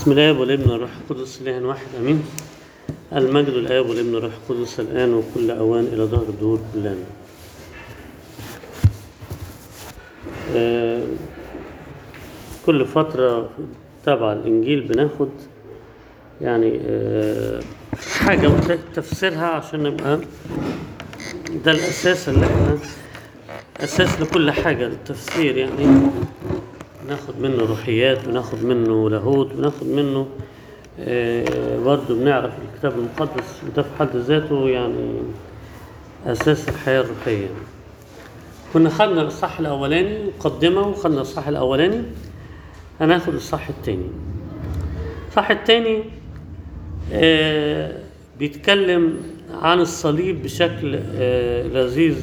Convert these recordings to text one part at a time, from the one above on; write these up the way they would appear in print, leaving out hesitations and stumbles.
بسم الله والابن والروح القدس اله واحد امين. المجد الاب والابن والروح القدس الان وكل اوان الى ظهر الدهور كلنا. كل فتره تبع الانجيل بناخد يعني حاجه تفسيرها عشان نبقى ده الاساس اللي احنا اساس لكل حاجه التفسير، يعني ناخد منه روحيات وناخد منه لاهوت وناخد منه برضه بنعرف الكتاب المقدس، وده في حد ذاته يعني أساس الحياة الروحية. كنا خدنا الإصحاح الأولاني مقدمة وخدنا الإصحاح الأولاني، هناخد الإصحاح التاني. الإصحاح التاني بيتكلم عن الصليب بشكل لذيذ.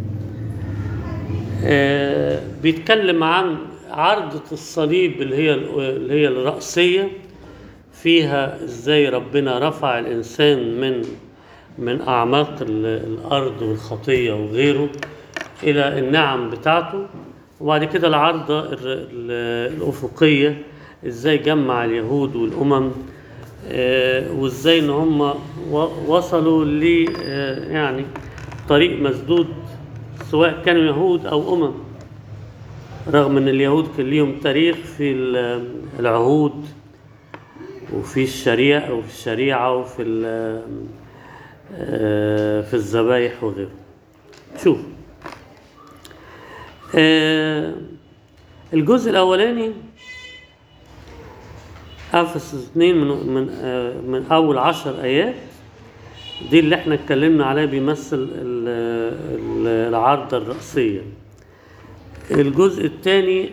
بيتكلم عن عرضة الصليب اللي هي الرأسية، فيها ازاي ربنا رفع الإنسان من أعماق الأرض والخطية وغيره إلى النعم بتاعته، وبعد كده العرضة الأفقية ازاي جمع اليهود والأمم، وازاي ان هم وصلوا ل يعني طريق مسدود سواء كانوا يهود أو أمم، رغم ان اليهود كان ليهم تاريخ في العهود وفي الشريعة وفي الذبايح وغيره. شوف الجزء الاولاني افسس 2 من اول 10 ايات، دي اللي احنا اتكلمنا عليها، بيمثل العرضة الرأسية. الجزء الثاني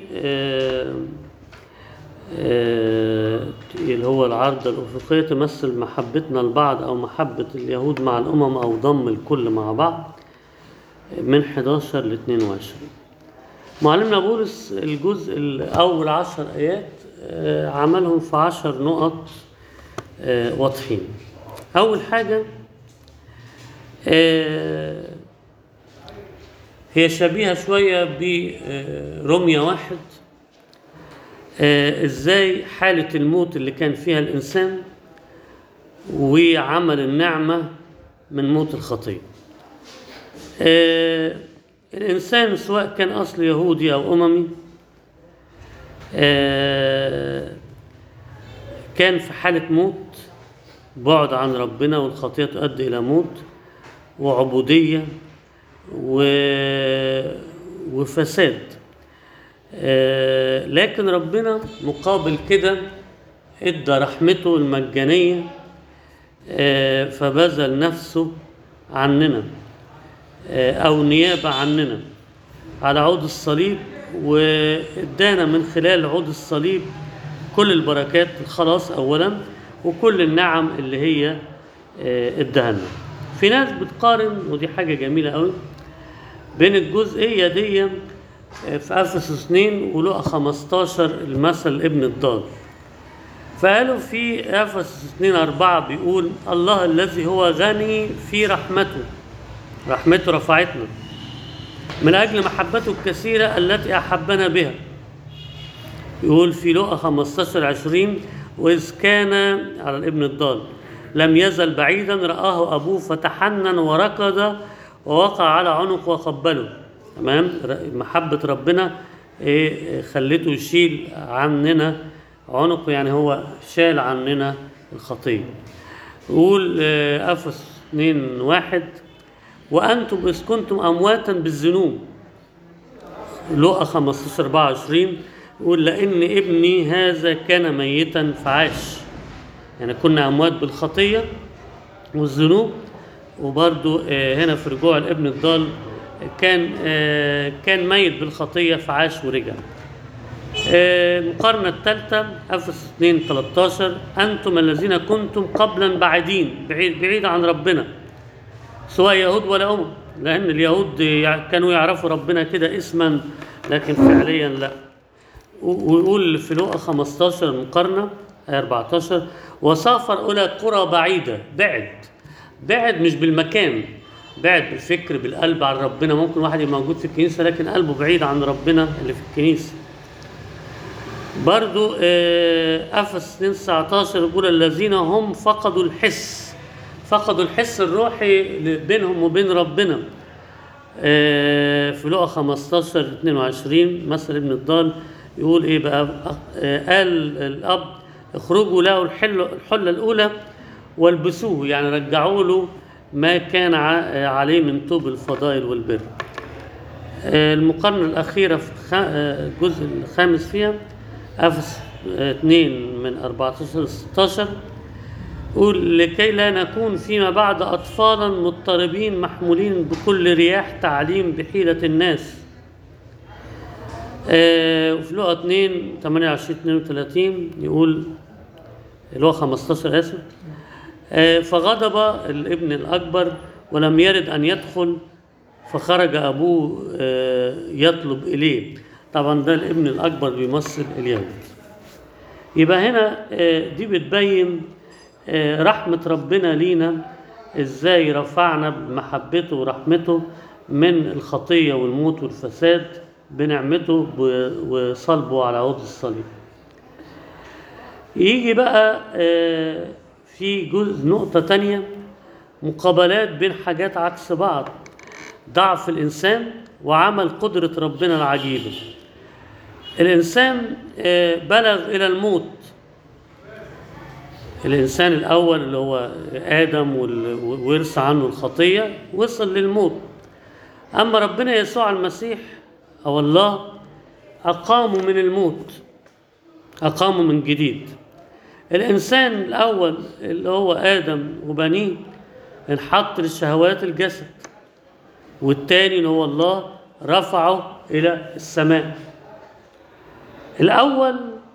اللي هو العرضة الأفقية تمثل محبتنا لبعض أو محبة اليهود مع الأمم أو ضم الكل مع بعض، من 11 ل 22. معلمنا بولس الجزء الأول 10 آيات عملهم في 10 نقط واضحين. أول حاجة هي شبيهة شوية برمية 1، ازاي حالة الموت اللي كان فيها الإنسان وعمل النعمة من موت الخطية. الإنسان سواء كان أصل يهودي أو أممي كان في حالة موت، بعد عن ربنا، والخطية تؤدي إلى موت وعبودية وفساد. لكن ربنا مقابل كده ادى رحمته المجانية، فبذل نفسه عننا او نيابة عننا على عود الصليب، وادانا من خلال عود الصليب كل البركات، الخلاص اولا، وكل النعم اللي هي اداها لنا. في ناس بتقارن، ودي حاجة جميلة قوي، بين الجزئية دي في أفسس 2 ولقى 15 المثل ابن الضال. فقالوا في أفسس 2:4 بيقول الله الذي هو غني في رحمته رفعتنا من أجل محبته الكثيرة التي أحبنا بها. يقول في لقى 15:20 وإذ كان على الابن الضال لم يزل بعيدا رآه أبوه فتحنن وركض ووقع على عنقه وقبله. تمام، محبة ربنا خلته يشيل عننا عنقه، يعني هو شال عننا الخطية. يقول أفسس 2:1 وأنتم إذ كنتم أمواتا بالذنوب. لقى 15:24 يقول لأن ابني هذا كان ميتا فعاش. يعني كنا أموات بالخطية والذنوب، وبرضو هنا في رجوع الابن الضال كان ميت بالخطية فعاش ورجع. المقارنة الثالثة أفسس 2:13 أنتم الذين كنتم قبلا بعيدين بعيد عن ربنا سواء يهود ولا أمم، لأن اليهود كانوا يعرفوا ربنا كده اسما لكن فعليا لا. ويقول في لقى 15 المقارنة 14 وسافر إلى قرى بعيدة. بعد مش بالمكان، بعد بالفكر بالقلب عن ربنا. ممكن واحد يبقى موجود في الكنيسة لكن قلبه بعيد عن ربنا اللي في الكنيسة. برضو أفس 2:19 يقول الذين هم فقدوا الحس، فقدوا الحس الروحي بينهم وبين ربنا. في لقا 15:22 مثل ابن الضال يقول ايه بقى؟ قال الاب اخرجوا له الحله الاولى والبسوه، يعني رجعوا له ما كان عليه من طوب الفضائل والبر. المقارنه الاخيره في الجزء الخامس فيها افس 2:14-16 قول لكي لا نكون فيما بعد أطفالا مضطربين محمولين بكل رياح تعليم بحيلة الناس. وفي لقا 2:28-32 يقول لقا 15 آسف فغضب الابن الأكبر ولم يرد أن يدخل فخرج أبوه يطلب إليه. طبعا ده الابن الأكبر بيمثل اليهود. يبقى هنا دي بتبين رحمة ربنا لينا ازاي رفعنا بمحبته ورحمته من الخطية والموت والفساد بنعمته وصلبه على عود الصليب. يجي بقى في نقطة تانية، مقابلات بين حاجات عكس بعض، ضعف الإنسان وعمل قدرة ربنا العجيبة. الإنسان بلغ إلى الموت، الإنسان الأول اللي هو آدم وورث عنه الخطية وصل للموت. أما ربنا يسوع المسيح أو الله أقامه من الموت، أقامه من جديد. الإنسان الأول اللي هو آدم وبنيه انحط لشهوات الجسد، والتاني اللي هو الله رفعه إلى السماء. الأول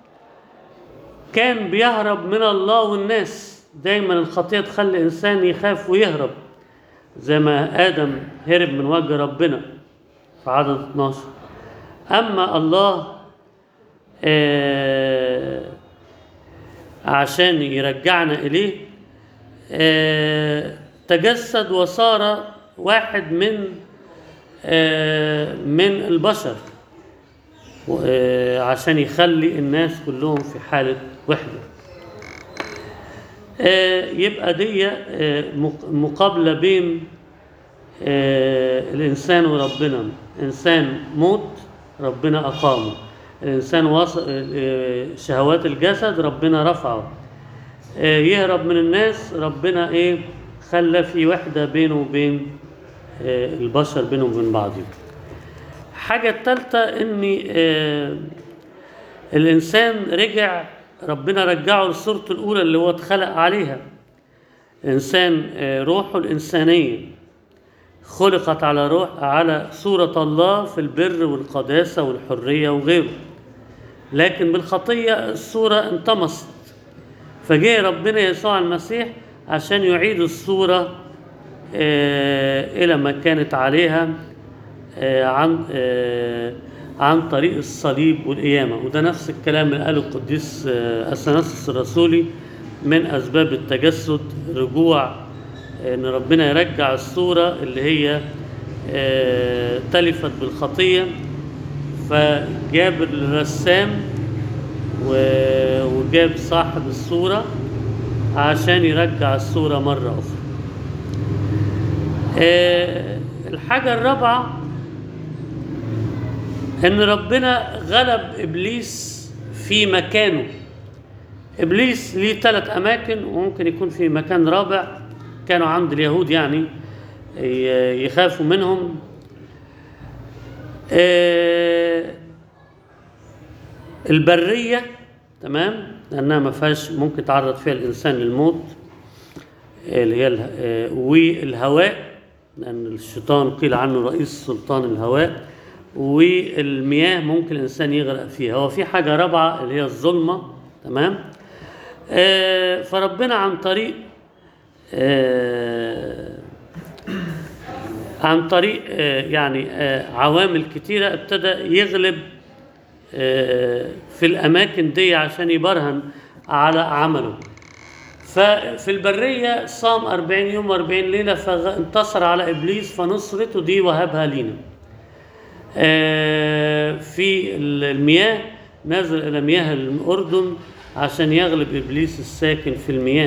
كان بيهرب من الله والناس، دايما الخطية تخلي الإنسان يخاف ويهرب، زي ما آدم هرب من وجه ربنا في عدد 12. أما الله عشان يرجعنا إليه تجسد وصار واحد من البشر عشان يخلي الناس كلهم في حالة وحدة. يبقى دي مقابلة بين الإنسان وربنا. إنسان موت ربنا أقامه، الإنسان شهوات الجسد ربنا رفعه، يهرب من الناس ربنا خلى في وحدة بينه وبين البشر، بينهم وبين بعضهم. حاجة الثالثة ان الانسان رجع، ربنا رجعه لصورته الاولى اللي هو اتخلق عليها. انسان روحه الانسانية خلقت على صورة الله في البر والقداسة والحرية وغيره، لكن بالخطية الصورة انطمست، فجاء ربنا يسوع المسيح عشان يعيد الصورة الى ما كانت عليها عن طريق الصليب والقيامة. وده نفس الكلام اللي قاله القديس أثناسيوس الرسولي من أسباب التجسد، رجوع إن ربنا يرجع الصورة اللي هي تلفت بالخطية، فجاب الرسام وجاب صاحب الصورة عشان يرجع الصورة مرة أخرى. الحاجة الرابعة ان ربنا غلب ابليس في مكانه. ابليس ليه 3 اماكن، وممكن يكون في مكان رابع كانوا عند اليهود يعني يخافوا منهم. البرية تمام، لانها ما فيهاش ممكن تعرض فيها الانسان للموت، اللي هي والهواء، لان الشيطان قيل عنه رئيس سلطان الهواء. والمياه ممكن الإنسان يغرق فيها. هو في حاجة رابعة اللي هي الظلمة، تمام. فربنا عن طريق يعني عوامل كتيرة ابتدى يغلب في الأماكن دي عشان يبرهن على عمله. ففي البرية صام 40 يوم و40 ليلة فانتصر على إبليس، فنصرته دي وهبها لينا. في المياه نازل إلى مياه الأردن عشان يغلب إبليس الساكن في المياه.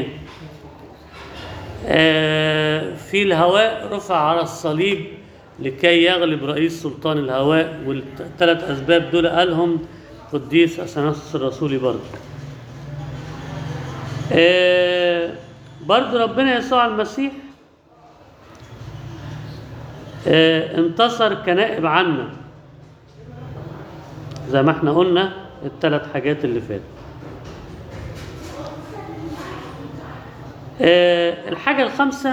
في الهواء رفع على الصليب لكي يغلب رئيس سلطان الهواء، والثلاث أسباب دول قالهم قديس أثناسيوس الرسولي برضه. برضه ربنا يسوع المسيح انتصر كنائب عنا زي ما احنا قلنا الثلاث حاجات اللي فاتت. الحاجة الخامسة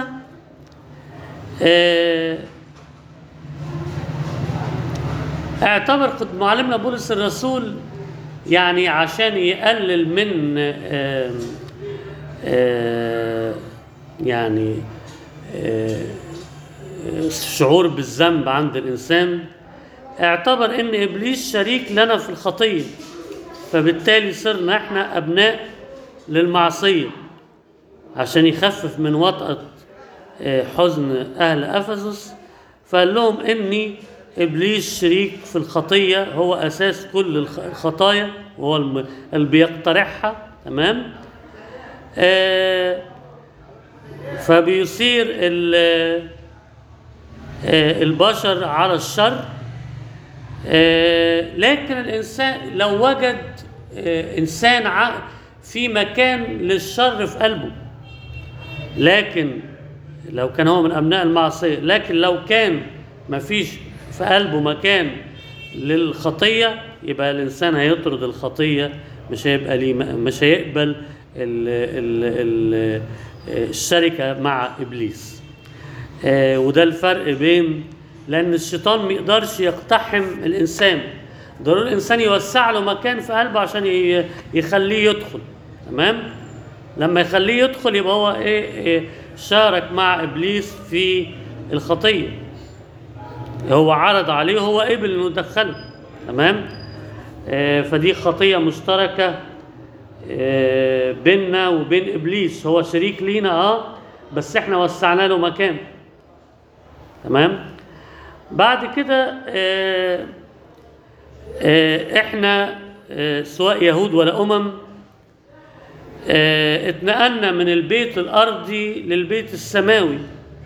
اعتبر معلمنا بولس الرسول يعني عشان يقلل من يعني الشعور بالذنب عند الإنسان، اعتبر ان إبليس شريك لنا في الخطية، فبالتالي صرنا احنا أبناء للمعصية، عشان يخفف من وطأة حزن أهل أفسس. فقال لهم إني إبليس شريك في الخطية، هو أساس كل الخطايا وهو اللي بيقترحها. تمام. فبيصير البشر على الشر. لكن الإنسان لو وجد إنسان في مكان للشر في قلبه، لكن لو كان هو من أبناء المعصية، لكن لو كان ما فيش في قلبه مكان للخطية، يبقى الإنسان هيطرد الخطية، مش هيقبل الشركة مع إبليس. وده الفرق بين، لأن الشيطان ما يقدرش يقتحم الإنسان، ضروري الإنسان يوسع له مكان في قلبه عشان يخليه يدخل. تمام. لما يخليه يدخل يبقى هو شارك مع إبليس في الخطية، هو عرض عليه، هو قبل إنه يدخله. تمام. فدي خطية مشتركة بيننا وبين إبليس، هو شريك لينا بس احنا وسعنا له مكان. تمام. بعد كده احنا سواء يهود ولا اتنقلنا من البيت الأرضي للبيت السماوي.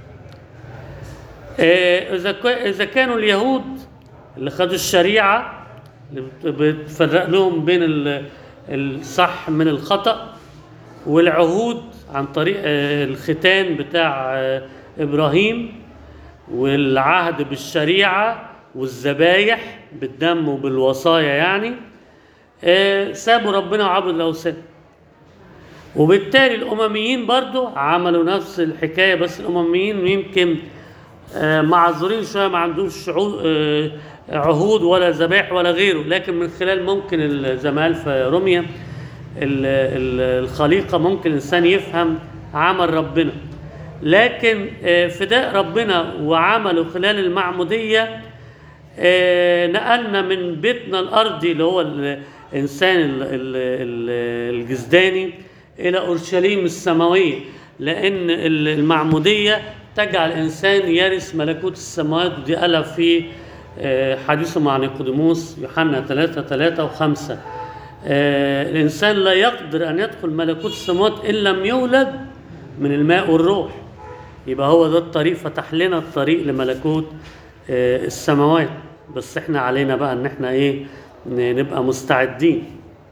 إذا كانوا اليهود اللي خدوا الشريعة اللي بتفرق لهم بين الصح من الخطأ، والعهود عن طريق الختان بتاع إبراهيم، والعهد بالشريعة والذبايح بالدم وبالوصايا، يعني سابوا ربنا وعبدوا الأوثان. وبالتالي الأمميين برضو عملوا نفس الحكاية، بس الأمميين يمكن معذورين شوية، ما عندوش عهود ولا ذبائح ولا غيره، لكن من خلال ممكن زي ما قال في روميا الخليقة ممكن الإنسان يفهم عمل ربنا. لكن فداء ربنا وعمله خلال المعمودية نقلنا من بيتنا الأرضي اللي هو الإنسان الجسداني إلى أورشليم السماوية، لأن المعمودية تجعل الإنسان يرث ملكوت السماوات. ودي قالها في حديثه مع نيقوديموس يوحنا 3:3 و5. الإنسان لا يقدر أن يدخل ملكوت السماوات إن لم يولد من الماء والروح. يبقى هو ده الطريق، فتح لنا الطريق لملكوت السماوات، بس احنا علينا بقى ان احنا نبقى مستعدين.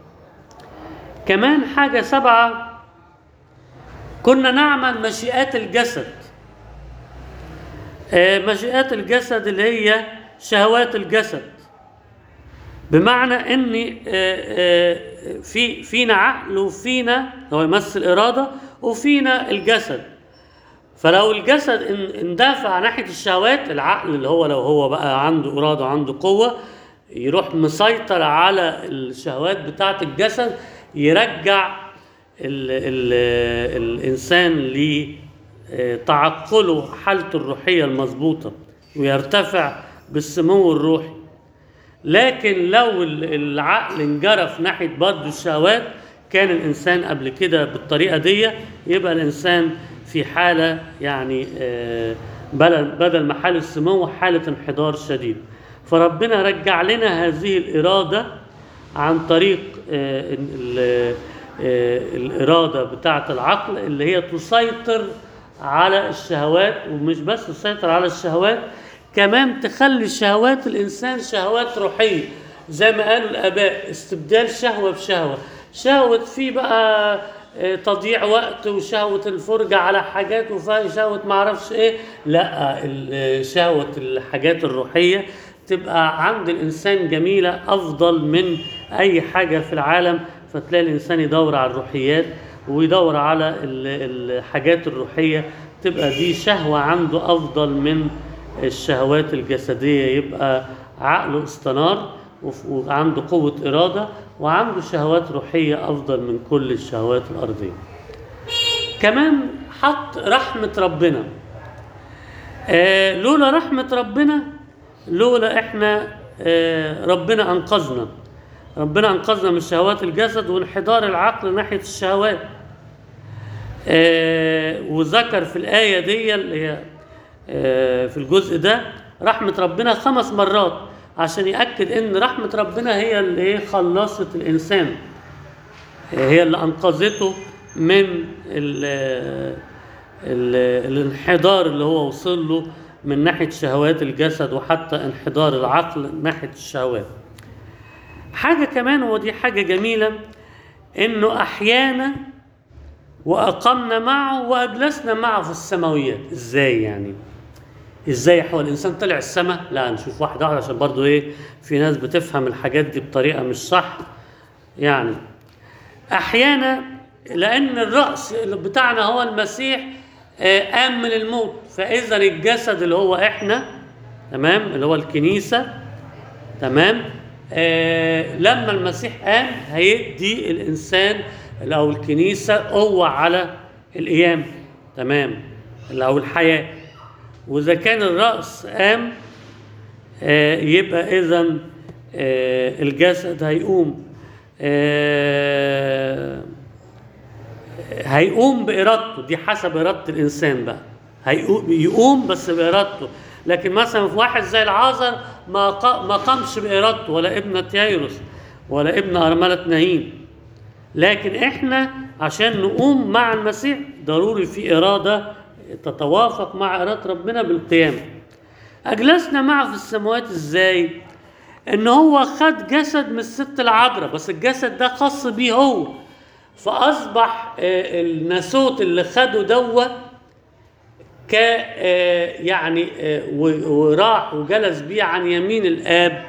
كمان حاجة 7، كنا نعمل مشيئات الجسد. مشيئات الجسد اللي هي شهوات الجسد، بمعنى ان فينا عقل وفينا هو يمثل إرادة وفينا الجسد. فلو الجسد اندفع ناحية الشهوات، العقل اللي هو لو هو بقى عنده إرادة وعنده قوة يروح مسيطر على الشهوات بتاعة الجسد، يرجع الإنسان لتعقله حالته الروحية المضبوطة ويرتفع بالسمو الروحي. لكن لو العقل انجرف ناحية برضه الشهوات، كان الإنسان قبل كده بالطريقة دي، يبقى الإنسان في حالة يعني بدل ما حال السمو حالة انحدار شديد. فربنا رجع لنا هذه الإرادة عن طريق الإرادة بتاعة العقل اللي هي تسيطر على الشهوات، ومش بس تسيطر على الشهوات، كمان تخلي شهوات الإنسان شهوات روحية زي ما قالوا الآباء، استبدال شهوة بشهوة. شهوة فيه بقى تضييع وقت، وشهوة الفرجة على حاجات، وشهوة معرفش ايه، لا، شهوة الحاجات الروحية تبقى عند الإنسان جميلة أفضل من أي حاجة في العالم. فتلاقي الإنسان يدور على الروحيات ويدور على الحاجات الروحية، تبقى دي شهوة عنده أفضل من الشهوات الجسدية. يبقى عقله استنار وعنده قوة إرادة وعنده شهوات روحية أفضل من كل الشهوات الأرضية. كمان حط رحمة ربنا. لولا رحمة ربنا، لولا إحنا ربنا أنقذنا من شهوات الجسد وانحدار العقل ناحية الشهوات. وذكر في الآية دي اللي هي في الجزء ده رحمة ربنا 5 مرات عشان يأكد إن رحمة ربنا هي اللي خلصت الإنسان، هي اللي أنقذته من الانحدار اللي هو وصل له من ناحية شهوات الجسد، وحتى انحدار العقل ناحية الشهوات. حاجة كمان، ودي حاجة جميلة، إنه أحيانا وأقمنا معه وأجلسنا معه في السماويات. إزاي يعني؟ إزاي هو الإنسان طلع السماء؟ لا، نشوف واحدة واحدة عشان برضو في ناس بتفهم الحاجات دي بطريقة مش صح. يعني أحيانا لأن الرأس بتاعنا هو المسيح قام من الموت، فإذا الجسد اللي هو إحنا، تمام، اللي هو الكنيسة، تمام، لما المسيح قام هيدي الإنسان أو الكنيسة قوة على القيام، تمام، أو الحياة. وإذا كان الرأس قام يبقى إذن الجسد هيقوم بإرادته. دي حسب إرادة الإنسان بقى، يقوم بس بإرادته. لكن مثلا في واحد زي العازر ما قامش بإرادته، ولا ابنة يايروس ولا ابن أرملة نايين. لكن إحنا عشان نقوم مع المسيح ضروري في إرادة تتوافق مع إرادة ربنا بالقيام. أجلسنا معه في السماوات إزاي؟ إن هو خد جسد من الست العذراء، بس الجسد ده خاص بيه هو، فأصبح الناسوت اللي خده دوه يعني وراح وجلس بيه عن يمين الآب،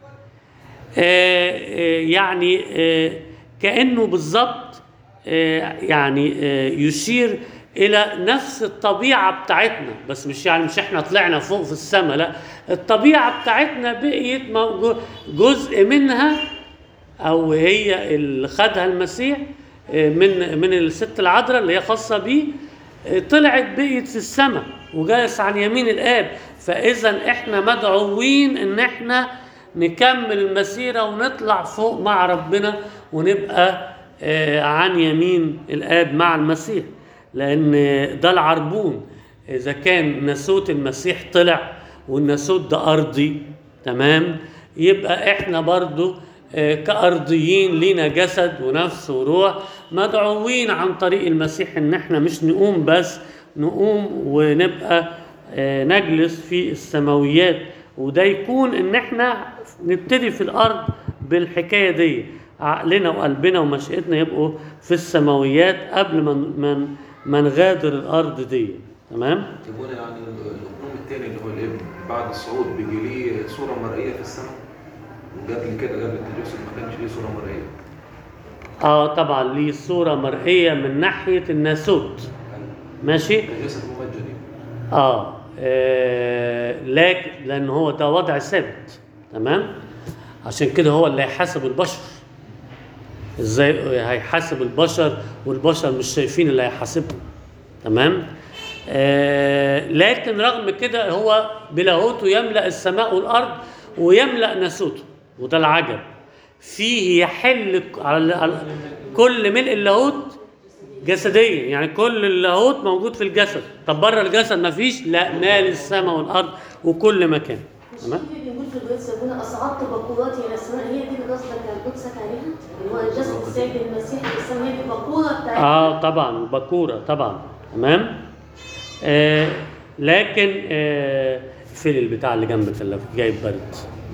يعني كأنه بالظبط يعني يشير إلى نفس الطبيعة بتاعتنا، بس مش احنا طلعنا فوق في السماء، لا، الطبيعة بتاعتنا بقيت جزء منها، أو هي اللي خدها المسيح من الست العذراء اللي هي خاصة بيه، طلعت بقيت في السماء وجالس عن يمين الآب. فإذا احنا مدعوين ان احنا نكمل المسيرة ونطلع فوق مع ربنا ونبقى عن يمين الآب مع المسيح، لأن ده العربون. إذا كان ناسوت المسيح طلع والناسوت ده أرضي، تمام، يبقى احنا برضو كأرضيين لينا جسد ونفس وروح، مدعوين عن طريق المسيح ان احنا مش نقوم بس، نقوم ونبقى نجلس في السماويات. وده يكون ان احنا نبتدي في الارض بالحكاية دي، عقلنا وقلبنا ومشيئتنا يبقوا في السماويات قبل ما نغادر الارض دي، تمام. تبون يعني الاقنوم الثاني اللي هو الابن بعد الصعود بيجي ليه صورة مرئية في السماء، وقبل كده قبل التجسد ما كانش ليه صورة مرئية؟ طبعا ليه صورة مرئية من ناحية الناسوت، ماشي، جسد ممجد. لكن لأن هو ده وضع ثابت، تمام، عشان كده هو اللي هيحاسب البشر. ازاي هيحاسب البشر والبشر مش شايفين اللي هيحاسبهم، تمام. لكن رغم كده هو بلاهوته يملأ السماء والأرض ويملأ ناسوته، وده العجب فيه يحل على كل ملء اللاهوت جسديا، يعني كل اللاهوت موجود في الجسد. طب بره الجسد ما فيش؟ لا، مال السماء والأرض وكل مكان، تمام. بيقول في القدس ربنا أصعدت بقواتي إلى السماء، هي دي اللي قصدك القدس يمسك عليها؟ اللي هو جسد السيد المسيح الإنسان هي البقورة بتاعتها. طبعا بكورة طبعا. تمام. لكن فين البتاع اللي جنبك اللي جايب برد؟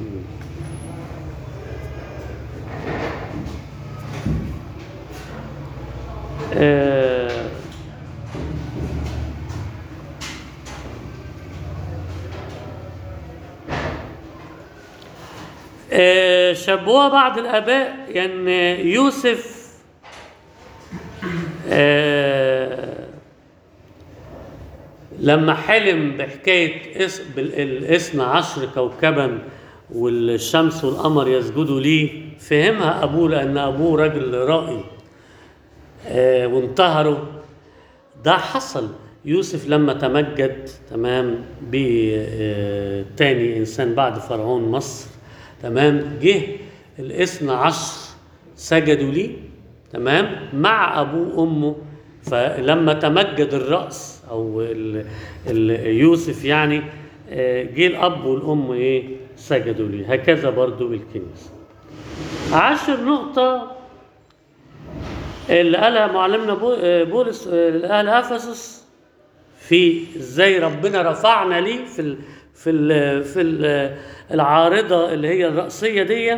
شبهوها بعض الآباء يعني يوسف لما حلم بحكاية الاثنى عشر كوكبا والشمس والقمر يسجدوا ليه، فهمها أبوه لأن أبوه راجل رائي وانتهره. ده حصل يوسف لما تمجد تمام بتاني إنسان بعد فرعون مصر. تمام. جه الاثنى عشر سجدوا ليه تمام مع أبوه وأمه. فلما تمجد الرأس أو يوسف يعني جه الأب والأم سجدوا ليه. هكذا برضو بالكنيسة. 10 نقطة اللي قالها معلمنا بولس لأهل أفسس في ازاي ربنا رفعنا ليه في العارضة اللي هي الرأسية دي.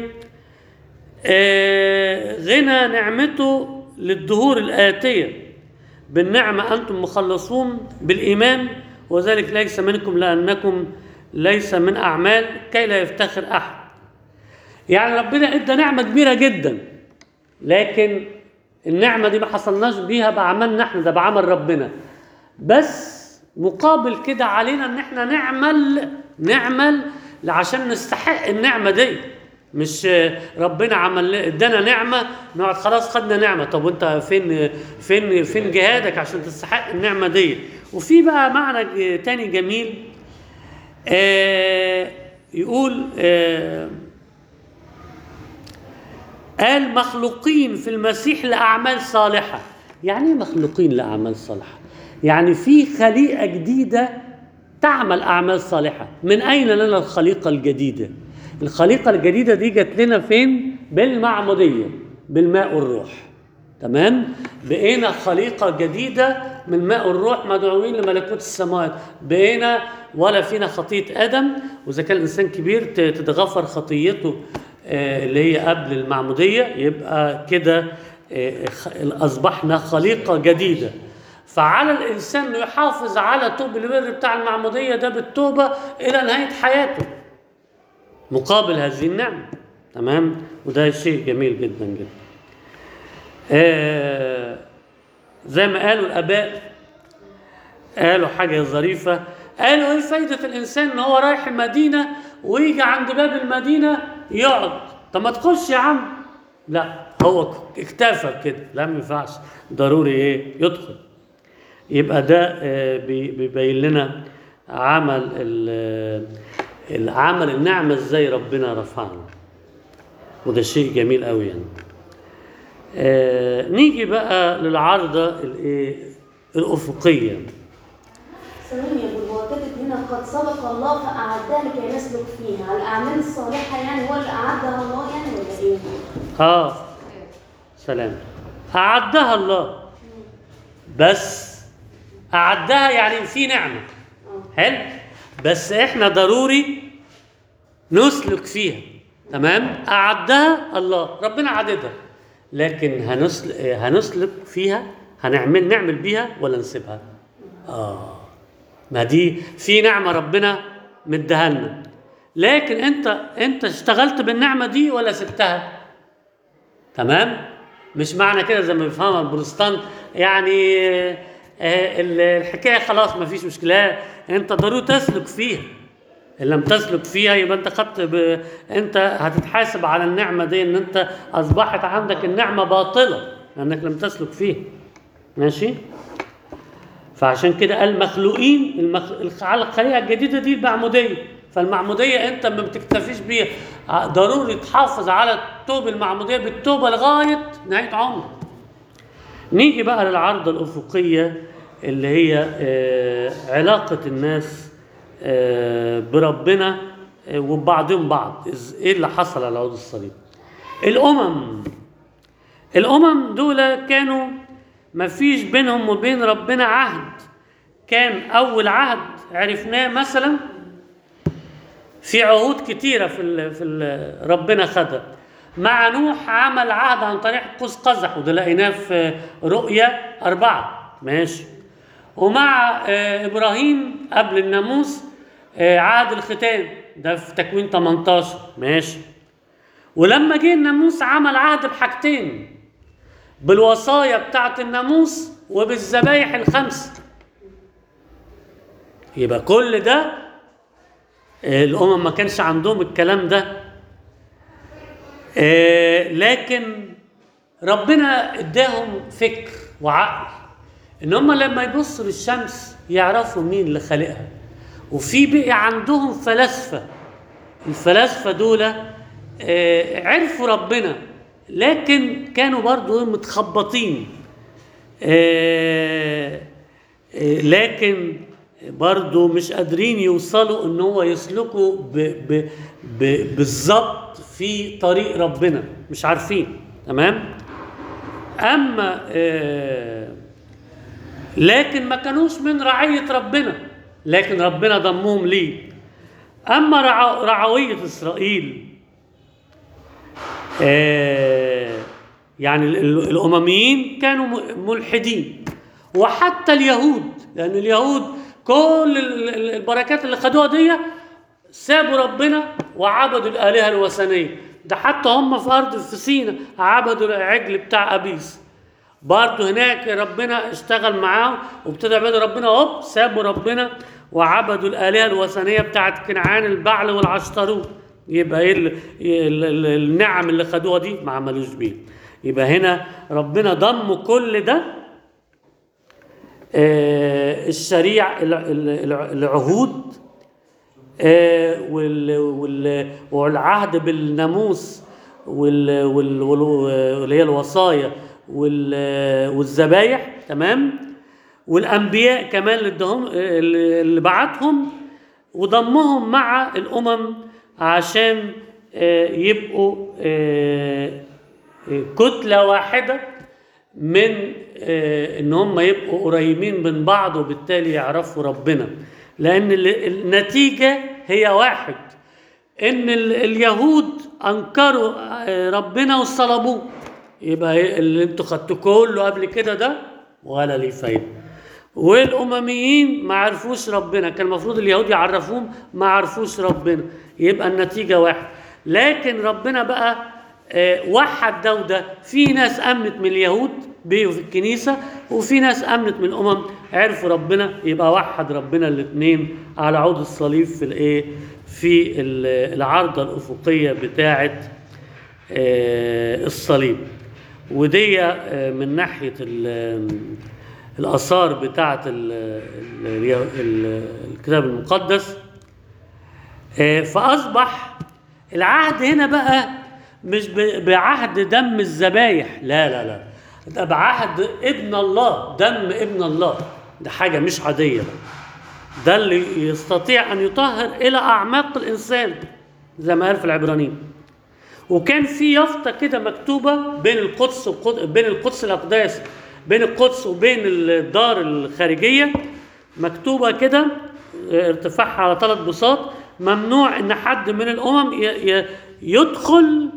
غنى نعمته للدهور الآتية، بالنعمة أنتم مخلصون بالإيمان، وذلك ليس منكم لأنكم ليس من أعمال كي لا يفتخر أحد. يعني ربنا ادى نعمة كبيرة جدا، لكن النعمة دي ما حصلناش بيها بأعمالنا احنا، ده بعمل ربنا. بس مقابل كده علينا ان احنا نعمل عشان نستحق النعمة دي. مش ربنا عمل ادانا نعمة نقعد خلاص خدنا نعمة. طب وانت فين جهادك عشان تستحق النعمة دي؟ وفي بقى معنى تاني جميل يقول قال مخلوقين في المسيح لأعمال صالحة. يعني مخلوقين لأعمال صالحة يعني في خليقة جديدة تعمل أعمال صالحة. من أين لنا الخليقة الجديدة؟ الخليقة الجديدة دي جت لنا فين؟ بالمعمودية بالماء والروح. تمام؟ بقينا خليقة جديدة من ماء والروح مدعوين لملكوت السماوات. بقينا ولا فينا خطية آدم، وإذا كان الإنسان كبير تتغفر خطيته اللي هي قبل المعمودية، يبقى كده أصبحنا خليقة جديدة. فعلى الإنسان أنه يحافظ على توب البر بتاع المعمودية ده بالتوبة إلى نهاية حياته مقابل هذه النعمة. تمام؟ وده شيء جميل جدا جدا. زي ما قالوا الآباء قالوا حاجة ظريفة. قالوا ايه فايدة الإنسان ان هو رايح المدينة ويجي عند باب المدينة يقعد؟ طب ما تخش يا عم. لا، هو اكتفى كده. لا، ما ينفعش، ضروري يدخل. يبقى ده بيبين لنا عمل النعمة ازاي ربنا رفعنا، وده شيء جميل قوي يعني. نيجي بقى للعارضة الأفقية. ثواني يا ابو، هو كاتب هنا قد سبق الله فأعدها لكي نسلك فيها. الأعمال الصالحة يعني هو اللي أعدها الله يعني ولا إيه؟ سلام. أعدها الله، بس أعدها يعني في نعمة. حلو. بس إحنا ضروري نسلك فيها. تمام. أعدها الله، ربنا عددها، لكن هنسلك فيها، نعمل بيها ولا نسيبها؟ ما دي في نعمة ربنا مديها لنا، لكن انت اشتغلت بالنعمة دي ولا سبتها؟ تمام. مش معنى كده زي ما بيفهمها البروتستانت يعني الحكاية خلاص ما فيش مشكلة، انت ضروري تسلك فيها. ان لم تسلك فيها يبقى انت انت هتتحاسب على النعمة دي، ان انت اصبحت عندك النعمة باطلة لانك لم تسلك فيها. ماشي. فعشان كده قال مخلوقين على الخليقة الجديدة دي المعمودية. فالمعمودية انت ما بتكتفيش بيها، ضروري تحافظ على التوبة المعمودية بالتوبة لغاية نهاية عمرك. نيجي بقى للعرضة الأفقية اللي هي علاقة الناس بربنا وبعضهم بعض. ايه اللي حصل على عود الصليب؟ الأمم دول كانوا ما فيش بينهم وبين ربنا عهد. كان أول عهد عرفناه مثلا، في عهود كتيرة ربنا خدها. مع نوح عمل عهد عن طريق قوس قزح، وده لقيناه في رؤيا 4 ماشي. ومع إبراهيم قبل الناموس عهد الختان، ده في تكوين 18 ماشي. ولما جه الناموس عمل عهد بحاجتين، بالوصايا بتاعة الناموس وبالذبايح الخمس. يبقى كل ده الأمم ما كانش عندهم الكلام ده. لكن ربنا اداهم فكر وعقل ان هم لما يبصوا للشمس يعرفوا مين اللي خالقها. وفي بقى عندهم فلاسفة، الفلاسفة دول عرفوا ربنا، لكن كانوا برضو متخبطين. لكن برضو مش قادرين يوصلوا ان هو يسلكوا بالظبط في طريق ربنا، مش عارفين. تمام. اما لكن ما كانوش من رعية ربنا، لكن ربنا ضمهم ليه. اما رعوية اسرائيل يعني الامميين كانوا ملحدين، وحتى اليهود، لان اليهود كل البركات اللي خدوها دي سابوا ربنا وعبدوا الآلهة الوثنية. ده حتى هم في أرض في سينا عبدوا العجل بتاع أبيس، برضه هناك ربنا اشتغل معاهم وابتدى يعبدوا ربنا، هوب سابوا ربنا وعبدوا الآلهة الوثنية بتاعت كنعان، البعل والعشتروت. يبقى ايه النعم اللي خدوها دي؟ ما عملوش بيه. يبقى هنا ربنا ضم كل ده، الشريعة، العهود، والعهد بالناموس، واللي هي الوصايا والذبايح. تمام. والانبياء كمان اللي بعتهم وضمهم مع الامم عشان يبقوا كتلة واحدة، من ان هم يبقوا قريبين من بعض، وبالتالي يعرفوا ربنا. لان النتيجة هي واحد، ان اليهود انكروا ربنا وصلبوه. يبقى اللي انتوا خدتوا كله قبل كده ده ولا ليه فايدة. والامميين ما عرفوش ربنا، كان المفروض اليهود يعرفوهم، ما عرفوش ربنا. يبقى النتيجة واحد. لكن ربنا بقى وحد ده وده. في ناس امنت من اليهود بيجوا في الكنيسة، وفي ناس امنت من الامم عرفوا ربنا. يبقى وحد ربنا الاثنين على عود الصليب في الايه، في العارضة الافقية بتاعة الصليب. ودي من ناحية الآثار بتاعة الكتاب المقدس. فأصبح العهد هنا بقى مش بعهد دم الذبايح، لا لا لا، ده بعهد ابن الله، دم ابن الله. ده حاجة مش عادية بقى. ده اللي يستطيع أن يطهر إلى أعماق الإنسان زي ما قال في العبرانيين. وكان في يافطة كده مكتوبة بين القدس بين القدس الأقداس، بين القدس وبين الدار الخارجية، مكتوبة كده ارتفاعها على 3 بساط: ممنوع ان حد من الامم يدخل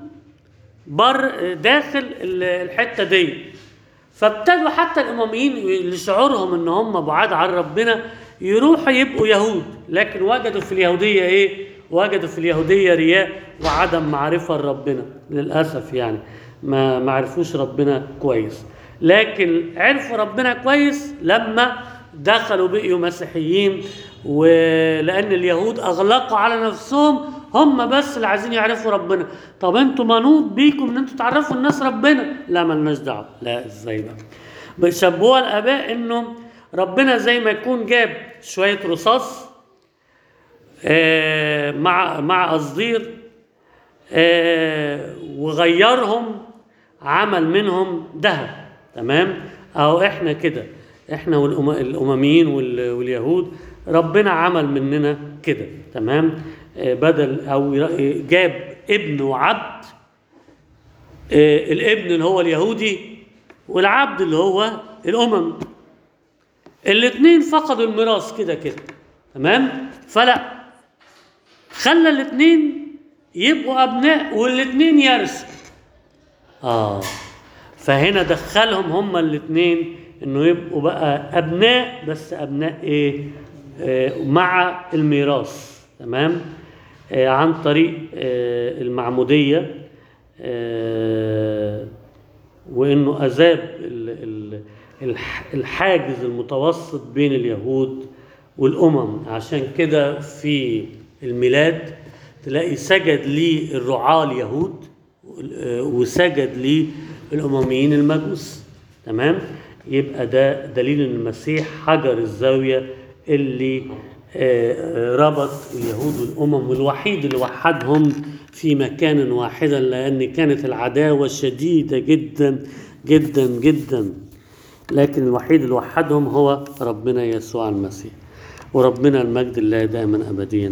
داخل الحتة دي. فابتدوا حتى الامميين لشعورهم ان هم بعاد عن ربنا يروحوا يبقوا يهود، لكن وجدوا في اليهودية ايه؟ وجدوا في اليهودية رياء وعدم معرفة لربنا للأسف. يعني ما عرفوش ربنا كويس، لكن عرفوا ربنا كويس لما دخلوا بقيوا مسيحيين. ولأن اليهود أغلقوا على نفسهم، هم بس اللي عايزين يعرفوا ربنا. طب انتوا منوط بيكم ان انتوا تعرفوا الناس ربنا؟ لا، مالناش دعوه. لا، ازاي بقى؟ بيشبهوها الآباء انه ربنا زي ما يكون جاب شوية رصاص مع قصدير وغيرهم، عمل منهم ذهب. تمام. او احنا كده، احنا والامميين واليهود، ربنا عمل مننا كده. تمام. بدل او جاب ابن وعبد الابن اللي هو اليهودي والعبد اللي هو الأمم. الاثنين فقدوا الميراث كده كده، تمام؟ فلا، خلى الاثنين يبقوا أبناء والاثنين يرثوا. فهنا دخلهم هما الاثنين انه يبقوا بقى ابناء، بس ابناء ايه؟ مع الميراث، تمام؟ عن طريق المعمودية، وانه اذاب الحاجز المتوسط بين اليهود والامم. عشان كده في الميلاد تلاقي سجد لي الرعاة اليهود وسجد لي الامميين المجوس، تمام؟ يبقى ده دليل ان المسيح حجر الزاويه اللي ربط اليهود والامم، والوحيد اللي وحدهم في مكان واحدا، لان كانت العداوه شديده جدا جدا جدا، لكن الوحيد اللي وحدهم هو ربنا يسوع المسيح. وربنا المجد الله دائما ابديا.